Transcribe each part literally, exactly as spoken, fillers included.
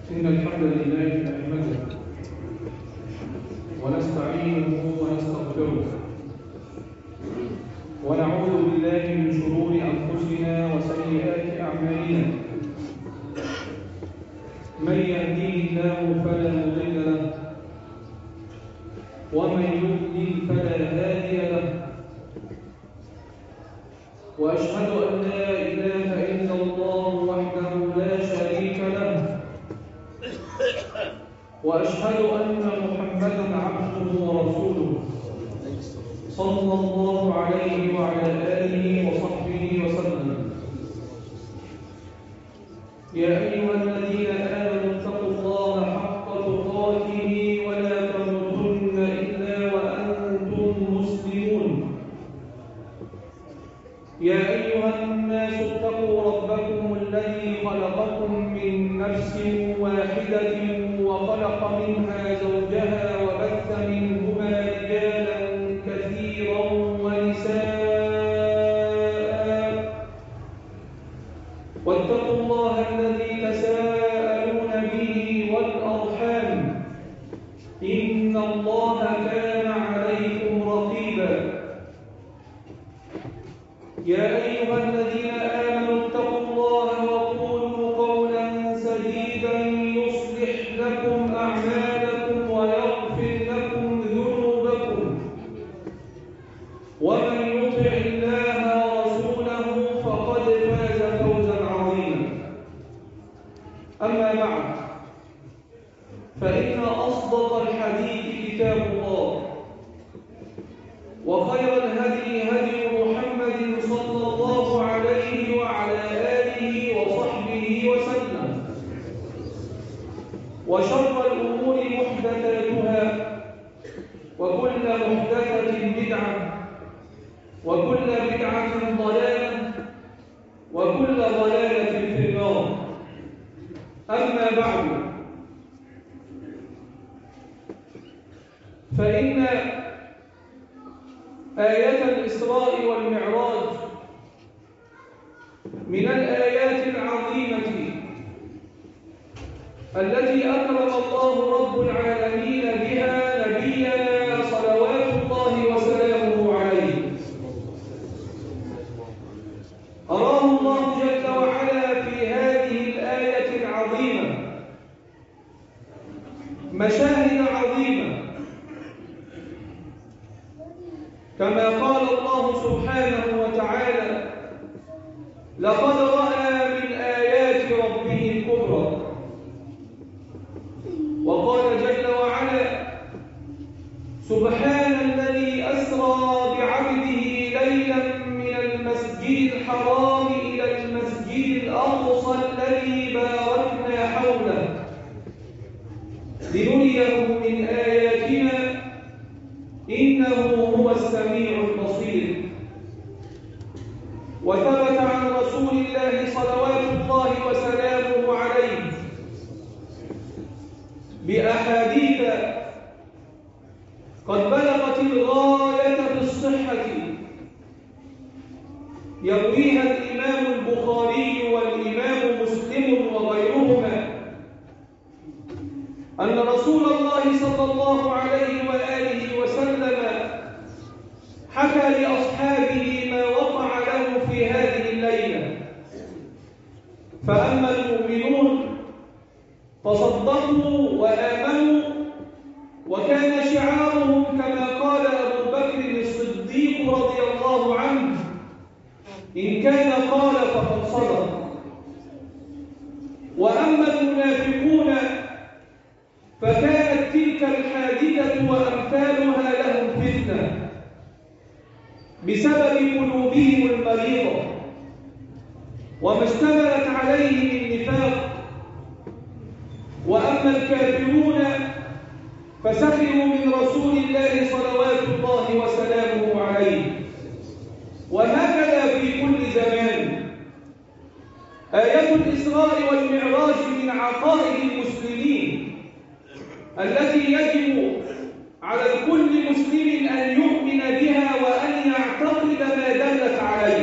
إن الحمد لله نحمده ونستعينه ونستغفره ونعوذ بالله من شرور أنفسنا وسيئات أعمالنا. من يهديه الله فلا مضل له ومن يضلل فلا هادي له، وأشهد أن لا إله إلا الله وحده لا شريك له، وأشهد أن محمدًا عبده ورسوله صلى الله عليه وعلى آله وصحبه وسلم. يا أيها الذين آمنوا اتقوا الله حق تقاته ولا تموتن إلا وأنتم مسلمون. يا أيها الناس اتقوا ربكم الذي خلقكم من نفس واحدة وخلق منها زوجها وبث منهما رجالا كثيرا ونساء، واتقوا الله الذي تساءلون به والأرحام إن الله كان عليكم رقيبا. يا أيها الذين آمنوا اتقوا الله وقولوا قولا سديدا يصلح لكم أعمالكم ويغفر لكم ذنوبكم، ومن يطع الله ورسوله فقد فاز فوزا عظيما. أما بعد، فإن أصدق الحديث كتاب الله، وخير الهدي هدي محمد صلى الله عليه وعلى آله وصحبه وسلم، وشر الأمور محدثاتها، وكل محدثة بدعة، وكل بدعة ضلالة، وكل ضلالة في النار. أما بعد، فإن آية الإسراء والمعراج من الآيات العظيمة التي أكرم الله رب العالمين بها نبينا صلوات الله وسلامه عليه. أراه الله جل وعلا في هذه الآية العظيمة مشاهد عظيمة، كما قال الله سبحانه وتعالى: لقد رأى من آيات ربه الكبرى. وقال جل وعلا: سبحان الذي أسرى بعبده ليلا من المسجد الحرام إلى المسجد الأقصى الذي باركنا حوله لنريه من آياتنا إنه هو السميع البصير. وثبت عن رسول الله صلوات الله وسلامه عليه بأحاديث قد بلغت الغاية في الصحة، يرويها الإمام البخاري والإمام مسلم وغيرهما، أن رسول الله صلى الله عليه وآله وسلم حكى لأصحابه ما وقع له في هذه الليلة. فأما المؤمنون فصدقوا وآمنوا، وكان شعارهم كما قال أبو بكر الصديق رضي الله عنه: إن كان قال فقد صدق. وأما المنافقون فكانت تلك الحادثة وأمثالها لهم فتنة بسبب قلوبهم المريضة وما اشتملت عليه من نفاق. وأما الكافرون فسخروا من رسول الله صلوات الله وسلامه عليه. وهكذا في كل زمان. آية الإسراء والمعراج من عقائد المسلمين التي يجب على كل مسلم أن يؤمن بها وأن يعتقد ما دلت عليه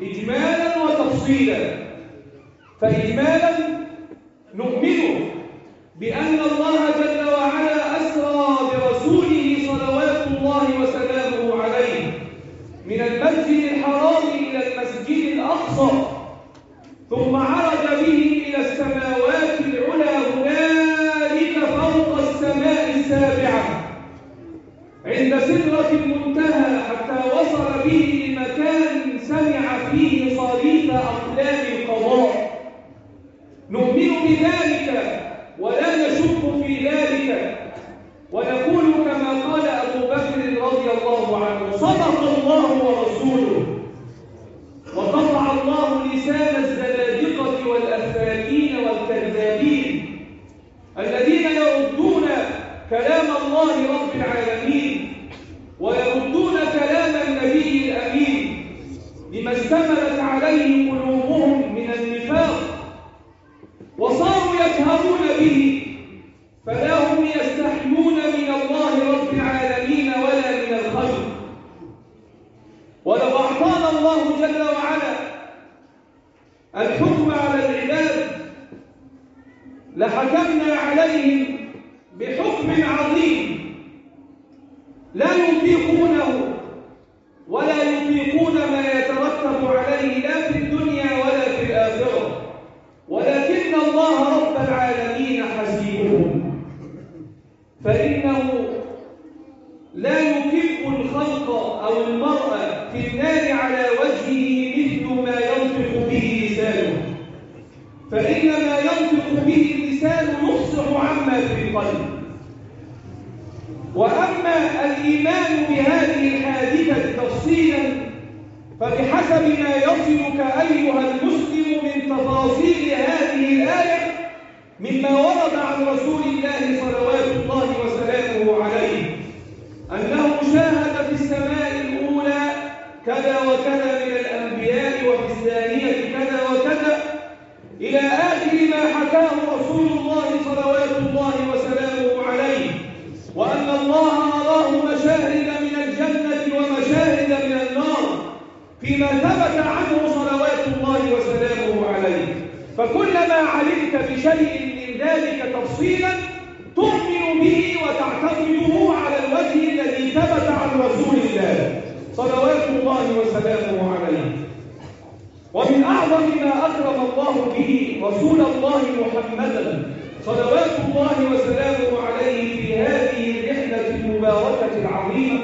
إجمالا وتفصيلا. فإجمالا نؤمن بأن الله جل وعلا أسرى برسوله صلوات الله وسلامه عليه من المسجد الحرام إلى المسجد الأقصى، ثم عرج به إلى السماوات العلى هنالك فوق السماء السابعة عند سدرة المنتهى، حتى وصل به لمكان سمع فيه صريف أقلام القضاء. نؤمن بذلك ولا نشك في ذلك، ونقول كما قال أبو بكر رضي الله عنه: صدق الله ورسوله، وقطع الله لسان الزنادقة والأفاكين والكذابين الذين يردون كلام الله رب العالمين ويردون كلام النبي الأمين لما اشتملت عليه قلوبهم من النفاق، وصاروا يجهرون به، فلا هم يستحيون من الله رب العالمين ولا من الخلق. ولو أعطانا الله جل وعلا الحكم على العباد لحكمنا عليهم بحكم عظيم لا يطيقونه ولا يطيقون ما يترتب عليه لا في الدنيا ولا في الآخرة، ولكن الله رب العالمين حسيبهم، فإنه لا يكب الخلق أو المرء في النار على وجهه مثل ما ينطق به لسانه، فإن ما ينطق به اللسان يفصح عما في القلب. وأما الإيمان بهذه الحادثة تفصيلا فبحسب ما يصلك أيها المسلم من تفاصيل هذه الآية مما ورد عن رسول الله صلوات الله وسلامه عليه أنه شاهد في السماء الأولى كذا وكذا من الأنبياء، وفي الثانية كذا وكذا، إلى آخر ما حكاه رسول الله صلوات الله وسلامه عليه، وأن الله أراه مشاهد من الجنة ومشاهد من النار فيما ثبت عنه صلوات الله وسلامه عليه. فكلما علمت بشيء من ذلك تفصيلا تؤمن به وتعتقده على الوجه الذي ثبت عن رسول الله صلوات الله وسلامه عليه. ومن أعظم ما أكرم الله به رسول الله محمدا صلوات الله وسلامه عليه في هذه الرحلة المباركة العظيمة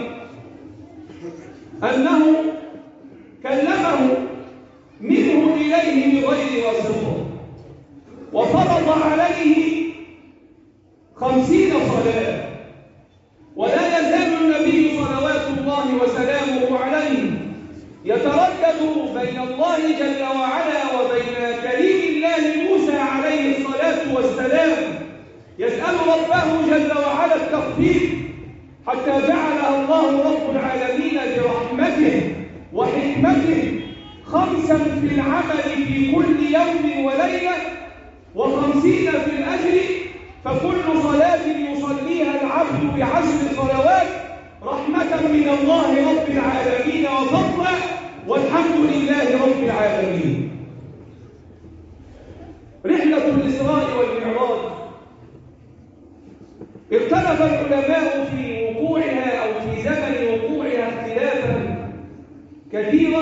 أنه كلمه منه إليه بغير واسطة، وفرض عليه خمسين صلاة، ولا يزال النبي صلوات الله وسلامه عليه يتردد بين الله جل وعلا وبين كريم الله موسى عليه الصلاة والسلام، يسأل ربه جل وعلا التخفيف، حتى جعلها الله رب العالمين برحمته وحكمته خمسا في العمل في كل يوم وليلة وخمسين في الأجر، فكل صلاة يصليها العبد بعشر صلوات رحمة من الله رب العالمين وفضلا، والحمد لله رب العالمين. رحلة الإسراء والمعراج اختلف العلماء في وقوعها أو في زمن وقوعها اختلافا كثيرا،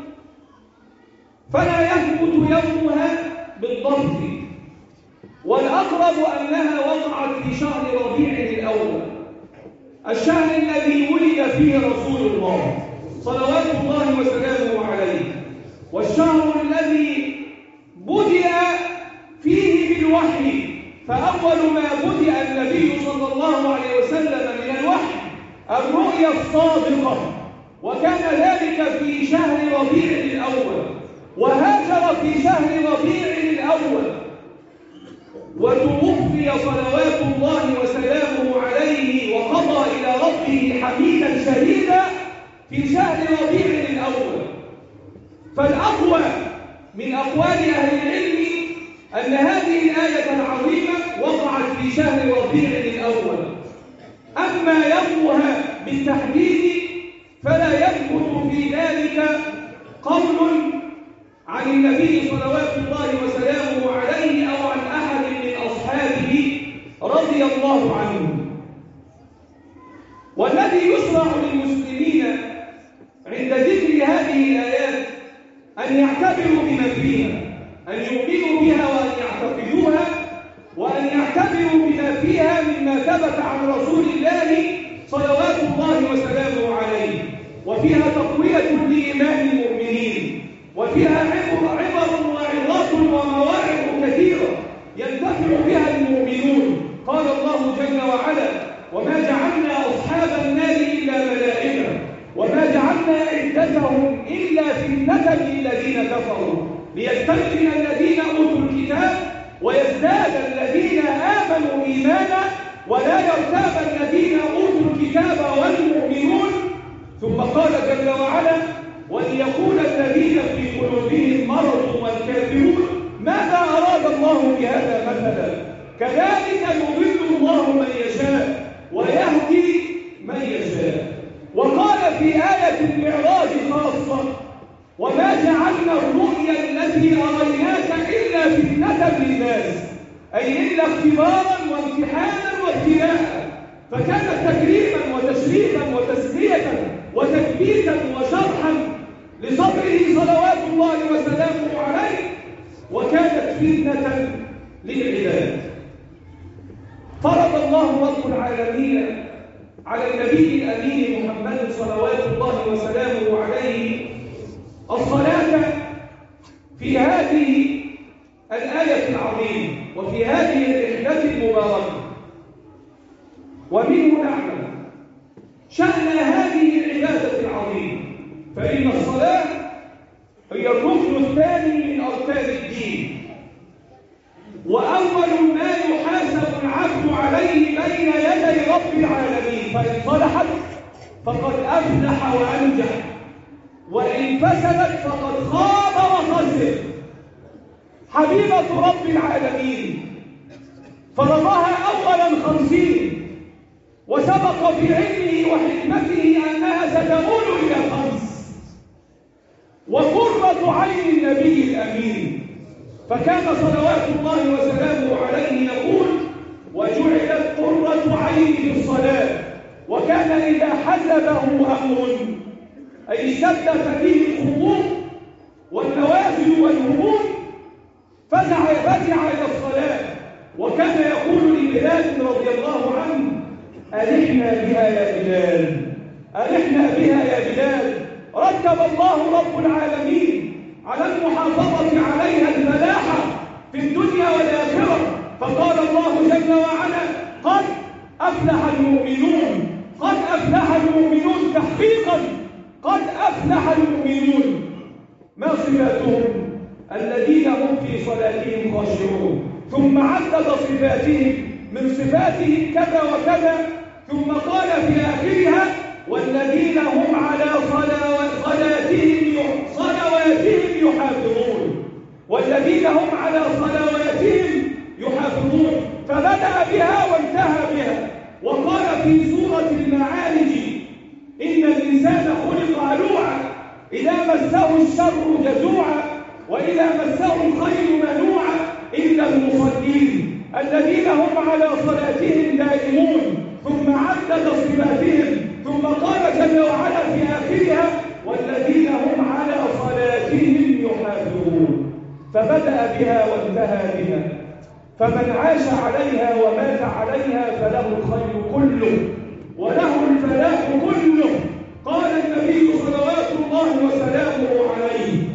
فلا يثبت يومها بالضبط، والأقرب أنها وقعت في شهر ربيع الأول، الشهر الذي ولد فيه رسول الله صلوات الله وسلامه عليه، والشهر الذي بدأ فيه بالوحي، فأول ما بدأ النبي صلى الله عليه وسلم من الوحي الرؤيا الصادقة، وكان ذلك في شهر ربيع الأول، وهاجر في شهر ربيع الأول، وتوفي صلوات الله وسلامه عليه وقضى إلى ربه حميدا شهيدا في شهر ربيع الأول. فالأقوى من أقوال أهل العلم أن هذه الآية العظيمة وقعت في شهر ربيع الأول، أما يومها بالتحديد فلا يثبت في ذلك قول عن النبي صلوات الله وسلامه عليه أو عن أحد من أصحابه الله عنهم. والذي يشرع للمسلمين عند ذكر هذه الآيات أن يعتبروا بما فيها، أن يؤمنوا بها وأن يعتقدوها، وأن يعتبروا بما فيها مما ثبت عن رسول الله صلوات الله وسلامه عليه، وفيها تقوية لإيمان المؤمنين، وفيها عبر عبر وعظات ومواعظ كثيرة ينتفع بها المؤمنون. قال الله جل وعلا: وما جعلنا أصحاب النار إلا ملائكة وما جعلنا عدتهم إلا فتنة للذين كفروا ليستيقن الذين أوتوا الكتاب ويزداد الذين آمنوا إيمانا ولا يرتاب الذين أوتوا الكتاب والمؤمنون. ثم قال جل وعلا: وليقول الذين في قلوبهم مرض والكافرون ماذا أراد الله بهذا مثلا كذلك يضل الله من يشاء ويهدي من يشاء. وقال في آية المعراج خاصة: وما جعلنا الرؤيا التي أريناك إلا فتنة للناس، أي إلا اختبارا وامتحانا وابتلاء، فكانت تكريما وتشريفا وتسلية وتثبيتا وشرحا لصبره صلوات الله وسلامه عليه، وكانت فتنة للعباد. فرض الله رب العالمين على النبي الأمين محمد صلوات الله وسلامه عليه الصلاة في هذه الآية العظيمة وفي هذه الرحلة المباركة. ومنه نعلم شأن هذه العبادة العظيمة، فإن الصلاة هي الركن الثاني من أركان الدين، وأول ما يحاسب العبد عليه بين يدي رب العالمين، فإن صلحت فقد أفلح وأنجح، وإن فسدت فقد خاب وخسر. حبيبة رب العالمين فرضها أولا خمسين، وسبق في علمه وحكمته أنها ستمول إلى خمس، وقرة عين النبي الأمين، فكان صلوات الله وسلامه عليه يقول: وجعلت قرة عيني في الصلاة. وكان إذا حزبه أمر أي اشتدت به الخطوب والنوازل والهموم فزع فزع إلى الصلاة، وكان يقول لبلال رضي الله عنه: ألحنا بها يا بلال، ألحنا بها يا بلال. رتب الله رب العالمين على المحافظة عليها الفلاح في الدنيا والآخرة، فقال الله جل وعلا: قد أفلح المؤمنون، قد أفلح المؤمنون تحقيقا، قد أفلح المؤمنون. ما صفاتهم؟ الذين هم في صلاتهم خاشعون. ثم عدد صفاتهم، من صفاتهم كذا وكذا، ثم قال في آخرها: والذين هم على صلواتهم صلواتهم يحافظون، والذين هم على صلواتهم يحافظون. فبدأ بها وانتهى بها. وقال في سورة المعارج: إن الإنسان خلق هلوعا إذا مسه الشر جزوعا وإذا مسه الخير منوعا إلا المصلين الذين هم على صلاتهم دائمون. ثم عدد صفاتهم، ثم قال جل وعلا في آخرها: والذين هم على صلاتهم يحافظون. فبدأ بها وانتهى بها، فمن عاش عليها ومات عليها فله الخير كله وله الفلاح كله. قال النبي صلوات الله وسلامه عليه: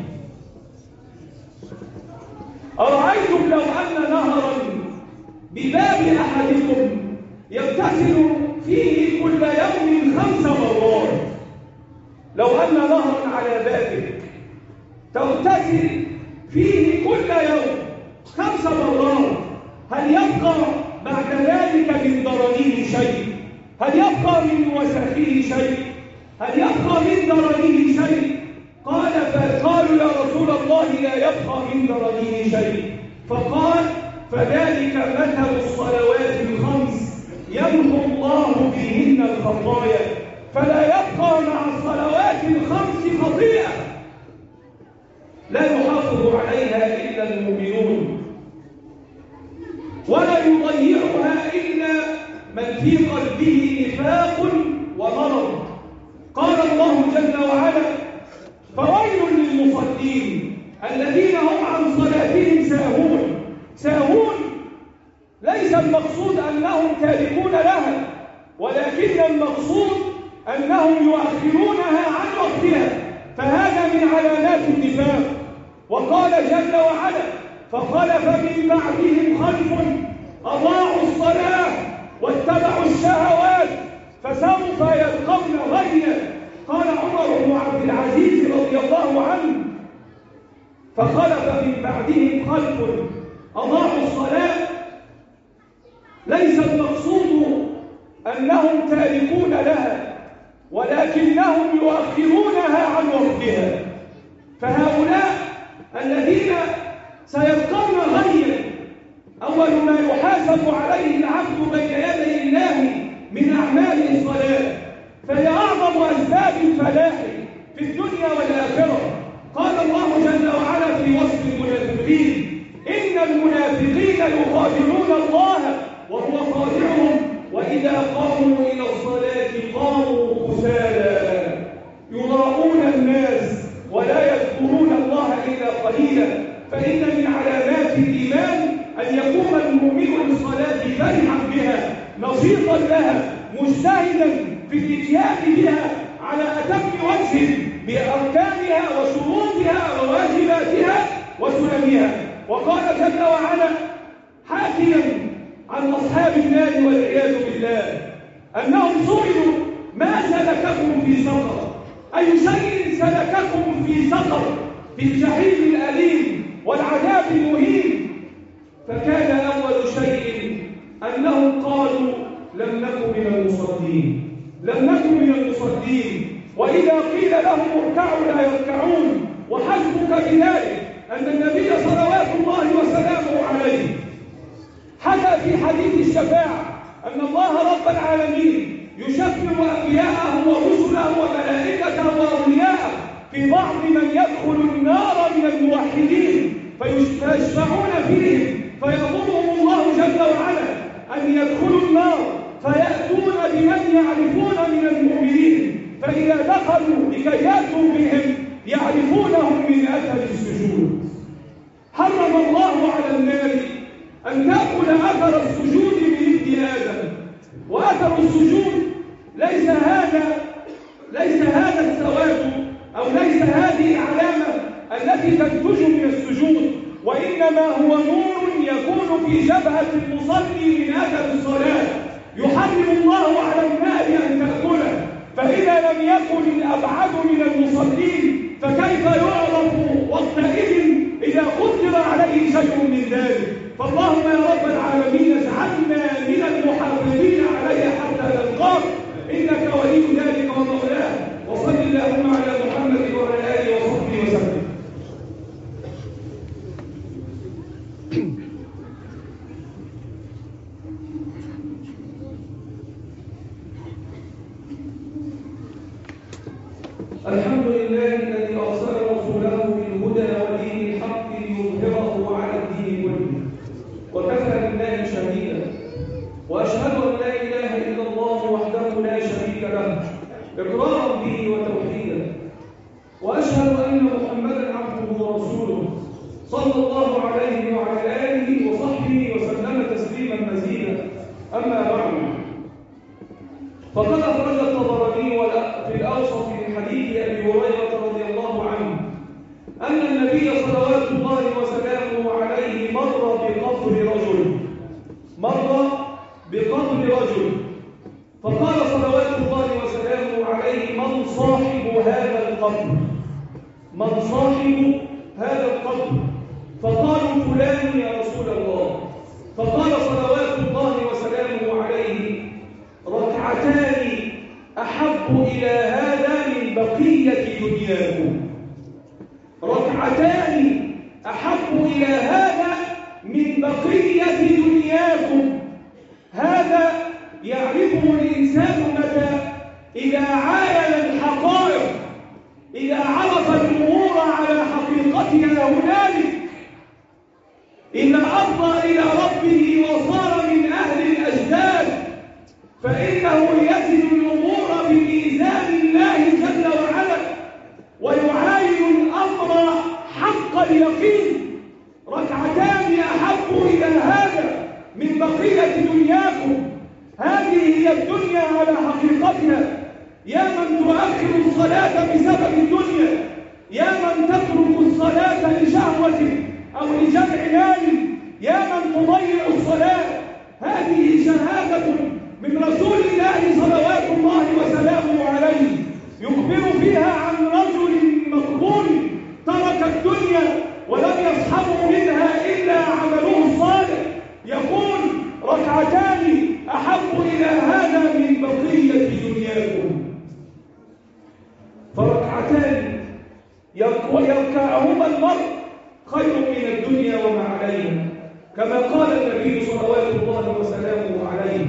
أرأيتم لو أن نهرا بباب أحدكم يغتسل فيه كل يوم خمس مرات، لو أن نهرا على بابك تغتسل فيه كل يوم خمس مرات، هل يبقى بعد ذلك من ضرره شيء؟ هل يبقى من وسخه شيء؟ هل يبقى من ضرره شيء؟ قال فقالوا: يا رسول الله لا يبقى من ضرره شيء. فقال: فذلك مثل الصلوات الخمس يمحو الله بهن الخطايا، فلا يبقى مع الصلوات الخمس خطيئة لا يحافظ عليها إلا المؤمنون، ولا يضيعها إلا من في قلبه نفاق ومرض. قال الله جل وعلا: فويل للمصلين الذين هم عن صلاتهم ساهون. ساهون ليس المقصود أنهم تاركون لها، ولكن المقصود أنهم يؤخرونها عن وقتها، فهذا من علامات النفاق. وقال جل وعلا: فخلف من بعدهم خلف أضاعوا الصلاة واتبعوا الشهوات فسوف يلقون غيا. قال عمر بن عبد العزيز رضي الله عنه: فخلف من بعدهم خلف أضاعوا الصلاة، ليس المقصود أنهم تاركون لها، ولكنهم يؤخرونها عن وقتها. فهؤلاء الذين سيلقون غيا، أول ما يحاسب عليه العبد بين يدي الله من أعمال الصلاة، فهي أعظم أسباب الفلاح في الدنيا والآخرة. قال الله جل وعلا في وصف المنافقين: إن المنافقين يخادعون الله وهو خادعهم وإذا قاموا إلى الصلاة قاموا كسالى يراءون الناس ولا يذكرون الله إلا قليلا. فإن من علامات الإيمان أن يقوم المؤمن للصلاة فرحا بها، نشيطا لها، مجتهدا في الاتيان بها على أتم وجه بأركانها وشروطها وواجباتها وسننها. وقال جل وعلا حاكيا عن أصحاب النار والعياذ بالله أنهم سئلوا: ما سلككم في سقر؟ أي شيء سلككم في سقر، في الجحيم الأليم والعذاب المهين؟ فكان أول شيء أنهم قالوا: لم نكن من المصلين، لم نكن من المصلين. وإذا قيل لهم اركعوا لا يركعون. وحسبك بذلك أن النبي صلوات الله وسلامه عليه حكى في حديث الشفاعة أن الله رب العالمين يشفع أنبياءه ورسله وملائكته وأولياءه في بعض من يدخل النار من الموحدين، فيشفعون فيهم فيأمرهم الله جل وعلا أن يدخلوا النار، فيأتون بمن يعرفون من المؤمنين، فإذا دخلوا لكي يأتوا بهم يعرفونهم من أثر السجود. حرم الله على النار أن تأكل أثر السجود من ابن آدم. وأثر السجود ليس هذا ليس هذا السواد أو ليس هذه العلامة التي تنتج من السجود، وإنما هو نور يكون في جبهة المصلي من أثر الصلاة، يحرم الله على النار أن تأكله. فإذا لم يكن الأبعد من المصلين فكيف يعرف وقتئذ إذا قدر عليه شيء من ذلك؟ فاللهم يا رب العالمين اجعلنا من المحافظين عليه حتى نلقاك، إنك ولي ذلك ومولاه. وصل اللهم على محمد وعلى آله وصحبه وسلم. الحمد لله الذي أرسل رسوله بالهدى ودين الحق ليظهره على الدين كله، وكفى بالله شهيدا. وأشهد أن لا إله إلا الله وحده لا شريك له إقرارا به وتوحيدا، وأشهد أن محمدا عبده ورسوله صلى الله عليه وعلى آله وصحبه وسلم تسليما مزيدا. أما بعد، فقد أخرج الطبراني في الأوسط من حديث أبي هريرة رضي الله عنه أن النبي صلوات الله وسلامه عليه مر بقبر رجل مر بقبر رجل فقال صلوات الله وسلامه عليه: من صاحب هذا القبر؟ من صاحب هذا القبر؟ فقالوا: فلان يا رسول الله. فقال صلوات الله وسلامه عليه: ركعتان أحب إلى هذا من بقية دنياكم. ركعتان أحب إلى هذا من بقية دنياكم. هذا يعرفه الإنسان متى إذا عاين الحقائق، إذا عرف الأمور على حقيقتها هنالك، إذا أفضى إلى ربه وصار من أهل الأجداد فإنه يزن الأمور بميزان الله جل وعلا ويعاين الأمر حق اليقين. ركعتان أحب إلى هذا من بقية دنياكم. هذه هي الدنيا على حقيقتها. يا من تؤخر الصلاة بسبب الدنيا، يا من تترك الصلاة لشهوة أو لجمع مال، يا من تضيع الصلاة. هذه شهادة من رسول الله صلوات الله وسلامه عليه، يخبر فيها عن رجل مقبول ترك الدنيا ولم يصحبه منها إلا عمله الصالح، يقول ركعتان أحب إلى هذا من بقية دنياكم. فركعتان يركعهما المرء خير من الدنيا وما عليها، كما قال النبي صلوات الله وسلامه عليه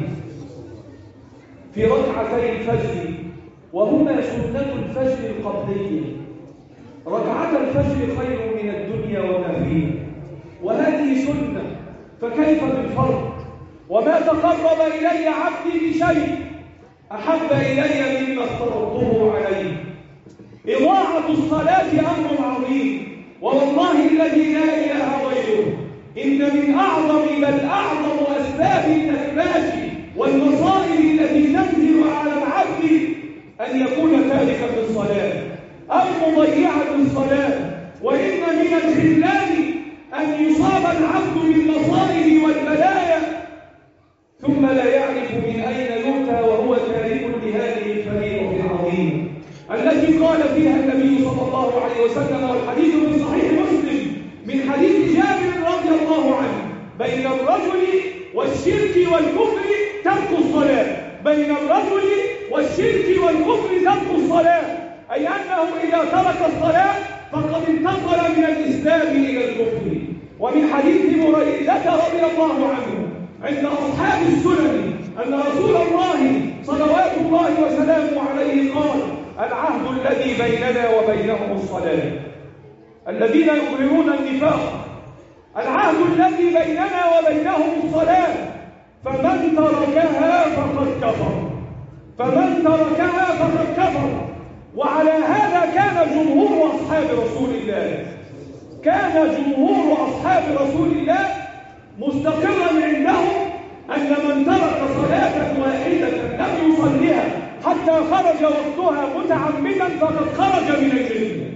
في ركعتي الفجر، وهما سنة الفجر القبلية. ركعة الفجر خير من الدنيا وما فيها، وهذه سنة، فكيف بالفرض؟ وما تقرب إلي عبدي بشيء أحب إلي مما افترضته عليه. إضاعة الصلاة أمر عظيم، والله الذي لا إله غيره إن من أعظم بل أعظم أسباب النكبات والمصائب التي تنزل على العبد أن يكون تاركا للصلاة أو مضيعا للصلاة. وإن من الخذلان أن يصاب العبد بالمصائب والبلايا ثم لا يعرف من أين يؤتى وهو تارك لهذه الفريضة العظيمة التي قال فيها النبي صلى الله عليه وسلم، والحديث من صحيح مسلم من حديث جابر رضي الله عنه: بين الرجل والشرك والكفر ترك الصلاة. بين الرجل والشرك والكفر ترك الصلاة، أي أنه إذا ترك الصلاة فقد انتقل من الإسلام إلى الكفر. ومن حديث بريدة رضي الله عنه عند أصحاب السنن أن رسول الله صلوات الله وسلامه عليه قال: العهد الذي بيننا وبينهم الصلاة. الذين يظهرون النفاق، العهد الذي بيننا وبينهم الصلاة، فمن تركها فقد كفر، فمن تركها فقد كفر. وعلى هذا كان جمهور أصحاب رسول الله، كان جمهور أصحاب رسول الله مستقرا عندهم أن من ترك صلاة واحدة لم يصليها حتى خرج وقتها متعمدا فقد خرج من الملة.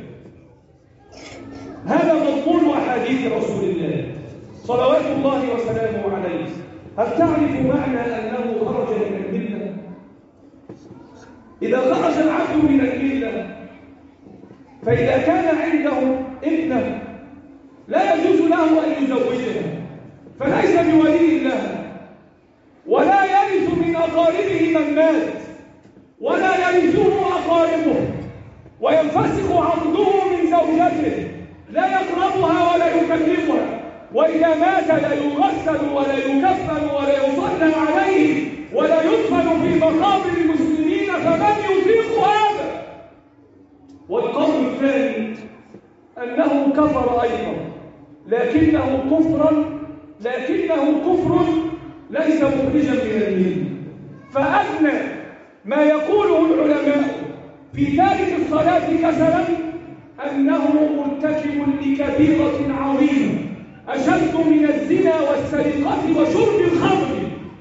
هذا مضمون أحاديث رسول الله صلوات الله وسلامه عليه. هل تعرف معنى أنه خرج من الملة؟ إذا خرج العبد من الملة فإذا كان عنده ابنة لا يجوز له أن يزوجها، فليس بولي لها، ولا يرث من أقاربه من مات، ولا يرثه أقاربه، وينفسخ عقده من زوجته، لا يقربها ولا يكلمها، وإذا مات لا يغسل ولا يكفن ولا يصلى عليه ولا يدفن في مقابر المسلمين، فمن يطيق هذا؟ والقول الثاني أنه كفر أيضا، لكنه كفرا لكنه كفر ليس مخرجا من الملة. فأدنى ما يقوله العلماء في تارك الصلاة كسلا أنه مرتكب لكبيرة عظيمة أشد من الزنا والسرقة وشرب الخمر.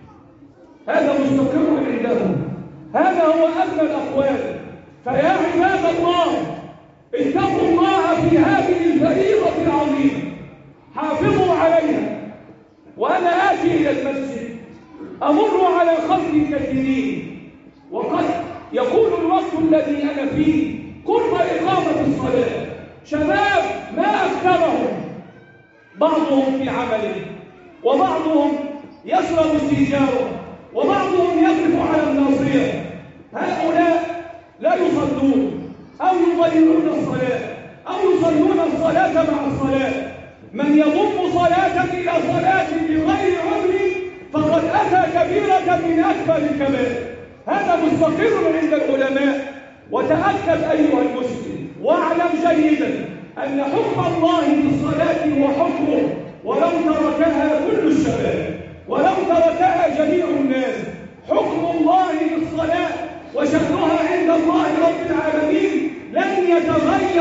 هذا مستقر عندهم، هذا هو أدنى الأقوال. فيا عباد الله، اتقوا الله في هذه الفريضة العظيمة، حافظوا عليها. وأنا آتي إلى المسجد أمر على خلق كثيرين، وقد يكون الوقت الذي أنا فيه قرب إقامة الصلاة، شباب ما أكثرهم، بعضهم في عمله، وبعضهم يشرب السيجارة، وبعضهم يقف على الناصية. هؤلاء لا يصلون أو يضيعون الصلاة أو يصلون الصلاة مع الصلاة. من يضم صلاة إلى صلاة بغير عذر فقد أتى كبيرة من أكبر الكبائر. هذا مستقر عند العلماء. وتأكد أيها المسلم واعلم جيدا أن حكم الله في الصلاة هو حكمه، ولو تركها كل الشباب ولو تركها جميع الناس، حكم الله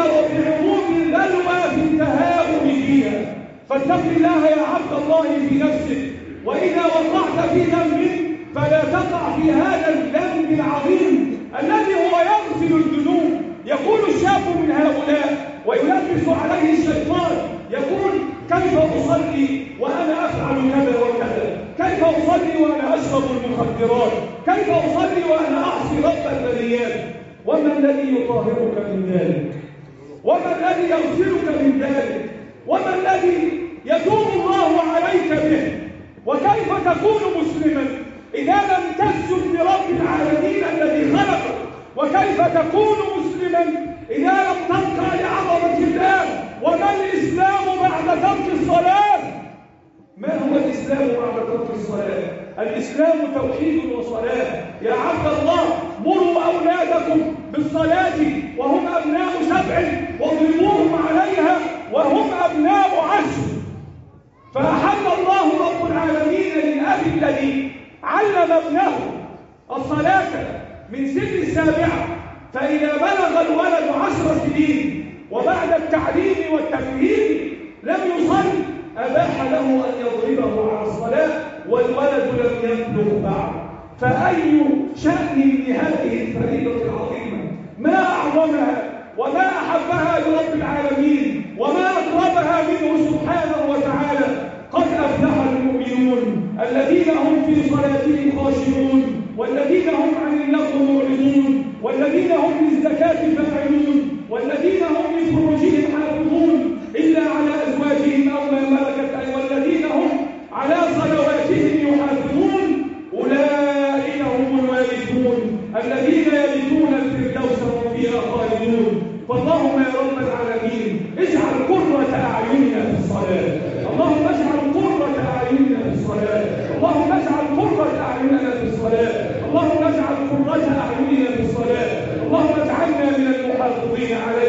وبعموم البلوى في التهاون فيها. فاتق الله يا عبد الله في نفسك، وإذا وقعت في ذنب فلا تقع في هذا الذنب العظيم الذي هو يغسل الذنوب. يقول الشاب من هؤلاء ويلبس عليه الشيطان، يقول: كيف أصلي وأنا أفعل كذا وكذا؟ كيف أصلي وأنا أشرب المخدرات؟ كيف أصلي وأنا أعصي رب البريات؟ وما الذي يطهرك من ذلك؟ وما الذي يغسلك من ذلك؟ وما الذي يتوب الله عليك به؟ وكيف تكون مسلما إذا لم تسجد لرب العالمين الذي خلقك؟ وكيف تكون مسلما إذا لم تركع لعظمة الله؟ وما الإسلام بعد ترك الصلاة؟ ما هو الإسلام بعد ترك الصلاة؟ الإسلام توحيد وصلاة. يا عبد الله، مروا أولادكم بالصلاة وهم أبناء سبع واضربوهم عليها وهم أبناء عشر. فأحل الله رب العالمين للأب الذي علم ابنه الصلاة من سن السابعة، فإذا بلغ الولد عشر سنين وبعد التعليم والتفهيم لم يصل، أباح له أن يضربه على الصلاة والولد لم يبلغ بعد. فأي شأن لهذه الفريضة العظيمة، ما أعظمها وما أحبها لرب العالمين وما أقربها منه سبحانه وتعالى. قد أفلح المؤمنون الذين هم في صلاتهم خاشعون والذين هم عن اللغو معرضون والذين هم للزكاة فاعلون والذين هم لفروجهم حافظون إلا على أزواجهم أو ما ملكت أيمانهم والذين هم على صلواتهم يحافظون أولئك هم الوارثون الذين يرثون الفردوس هم فيها خالدون. فاللهم يا رب العالمين اجعل قرة أعيننا في الصلاة، اللهم اجعل قرة أعيننا في الصلاة، اللهم اجعل قرة أعيننا في الصلاة، اللهم اجعل قرة أعيننا في الصلاة، اللهم اجعلنا من المحافظين على